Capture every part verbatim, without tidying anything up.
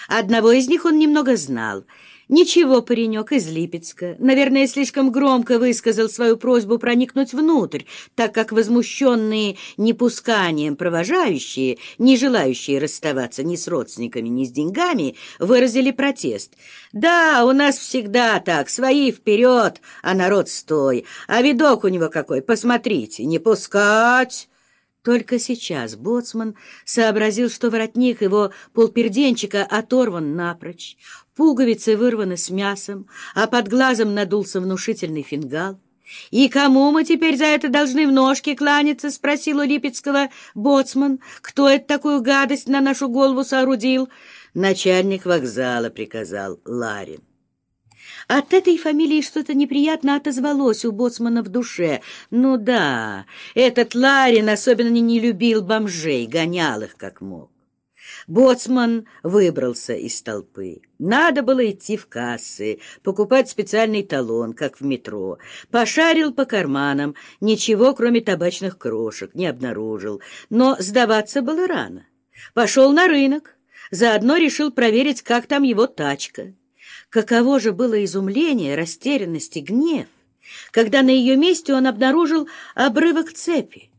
Одного из них он немного знал. Ничего, паренек из Липецка. Наверное, слишком громко высказал свою просьбу проникнуть внутрь, так как возмущенные непусканием провожающие, не желающие расставаться ни с родственниками, ни с деньгами, выразили протест. «Да, у нас всегда так, свои вперед, а народ стой. А видок у него какой, посмотрите, не пускать!» Только сейчас боцман сообразил, что воротник его полперденчика оторван напрочь, пуговицы вырваны с мясом, а под глазом надулся внушительный фингал. «И кому мы теперь за это должны в ножки кланяться?» — спросил у Липецкого боцман. «Кто это такую гадость на нашу голову соорудил?» «Начальник вокзала приказал, Ларин». От этой фамилии что-то неприятно отозвалось у боцмана в душе. Ну да, этот Ларин особенно не любил бомжей, гонял их как мог. Боцман выбрался из толпы. Надо было идти в кассы, покупать специальный талон, как в метро. Пошарил по карманам, ничего, кроме табачных крошек, не обнаружил. Но сдаваться было рано. Пошел на рынок, заодно решил проверить, как там его тачка. Каково же было изумление, растерянность и гнев, когда на ее месте он обнаружил обрывок цепи.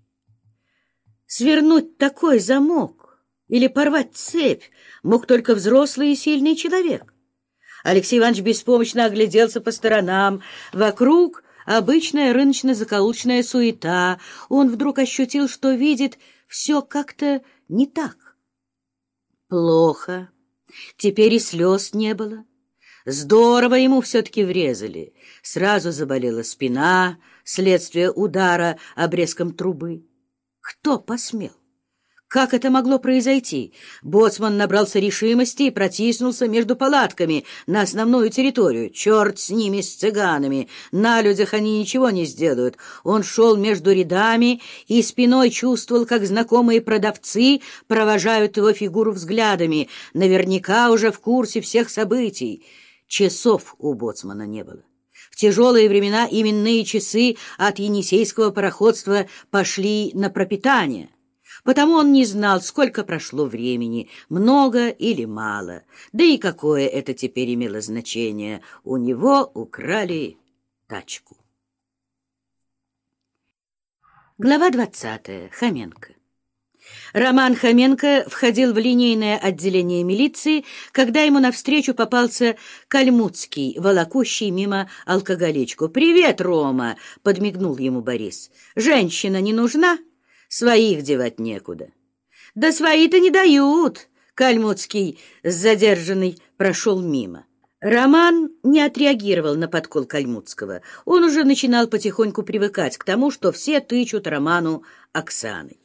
Свернуть такой замок или порвать цепь мог только взрослый и сильный человек. Алексей Иванович беспомощно огляделся по сторонам. Вокруг обычная рыночно-закоулочная суета. Он вдруг ощутил, что видит все как-то не так. Плохо. Теперь и слез не было. Здорово ему все-таки врезали. Сразу заболела спина, следствие удара обрезком трубы. Кто посмел? Как это могло произойти? Боцман набрался решимости и протиснулся между палатками на основную территорию. Черт с ними, с цыганами! На людях они ничего не сделают. Он шел между рядами и спиной чувствовал, как знакомые продавцы провожают его фигуру взглядами, наверняка уже в курсе всех событий. Часов у боцмана не было. В тяжелые времена именные часы от енисейского пароходства пошли на пропитание. Потому он не знал, сколько прошло времени, много или мало. Да и какое это теперь имело значение. У него украли тачку. Глава двадцатая. Хоменко. Роман Хоменко входил в линейное отделение милиции, когда ему навстречу попался Кальмуцкий, волокущий мимо алкоголичку. «Привет, Рома!» — подмигнул ему Борис. «Женщина не нужна? Своих девать некуда». «Да свои-то не дают!» — Кальмуцкий, задержанный, прошел мимо. Роман не отреагировал на подкол Кальмуцкого. Он уже начинал потихоньку привыкать к тому, что все тычут Роману Оксаной.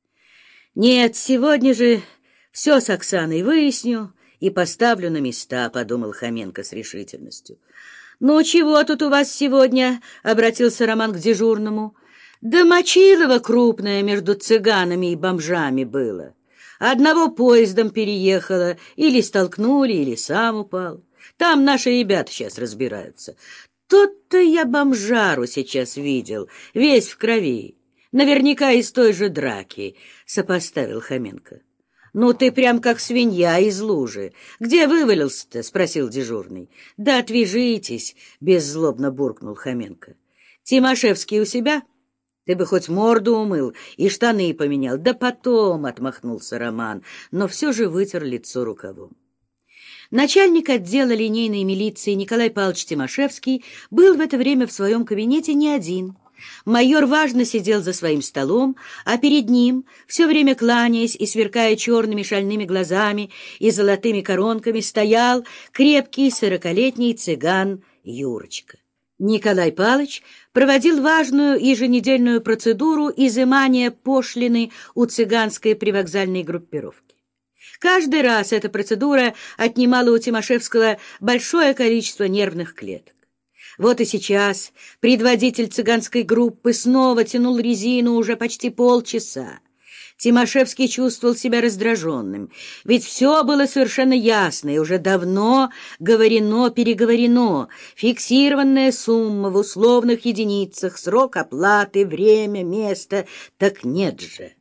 «Нет, сегодня же все с Оксаной выясню и поставлю на места», — подумал Хоменко с решительностью. «Ну, чего тут у вас сегодня?» — обратился Роман к дежурному. «Да мочилово крупное между цыганами и бомжами было. Одного поездом переехало, или столкнули, или сам упал. Там наши ребята сейчас разбираются. Тот-то я бомжару сейчас видел, весь в крови. Наверняка из той же драки», — сопоставил Хоменко. «Ну ты прям как свинья из лужи. Где вывалился-то?» — спросил дежурный. «Да отвяжитесь», — беззлобно буркнул Хоменко. «Тимошевский у себя? Ты бы хоть морду умыл и штаны поменял». «Да потом», — отмахнулся Роман, но все же вытер лицо рукавом. Начальник отдела линейной милиции Николай Павлович Тимошевский был в это время в своем кабинете не один. Майор важно сидел за своим столом, а перед ним, все время кланяясь и сверкая черными шальными глазами и золотыми коронками, стоял крепкий сорокалетний цыган Юрочка. Николай Павлович проводил важную еженедельную процедуру изымания пошлины у цыганской привокзальной группировки. Каждый раз эта процедура отнимала у Тимошевского большое количество нервных клеток. Вот и сейчас предводитель цыганской группы снова тянул резину уже почти полчаса. Тимошевский чувствовал себя раздраженным, ведь все было совершенно ясно и уже давно говорено-переговорено. Фиксированная сумма в условных единицах, срок оплаты, время, место. Так нет же.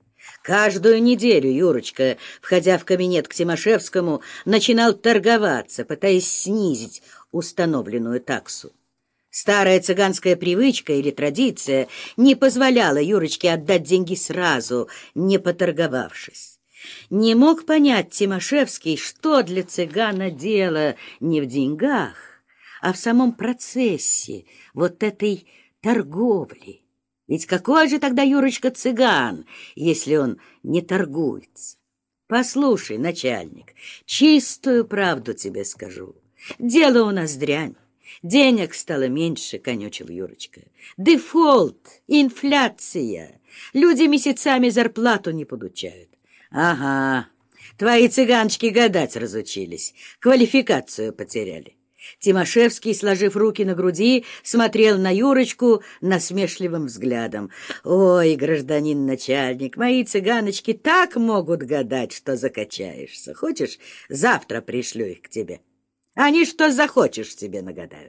Каждую неделю Юрочка, входя в кабинет к Тимошевскому, начинал торговаться, пытаясь снизить установленную таксу. Старая цыганская привычка или традиция не позволяла Юрочке отдать деньги сразу, не поторговавшись. Не мог понять Тимошевский, что для цыгана дело не в деньгах, а в самом процессе вот этой торговли. Ведь какой же тогда Юрочка цыган, если он не торгуется? Послушай, начальник, чистую правду тебе скажу. Дело у нас дрянь. Денег стало меньше, конючил Юрочка. Дефолт, инфляция. Люди месяцами зарплату не получают. Ага, твои цыганочки гадать разучились, квалификацию потеряли. Тимошевский, сложив руки на груди, смотрел на Юрочку насмешливым взглядом. «Ой, гражданин начальник, мои цыганочки так могут гадать, что закачаешься. Хочешь, завтра пришлю их к тебе? Они что захочешь себе нагадают».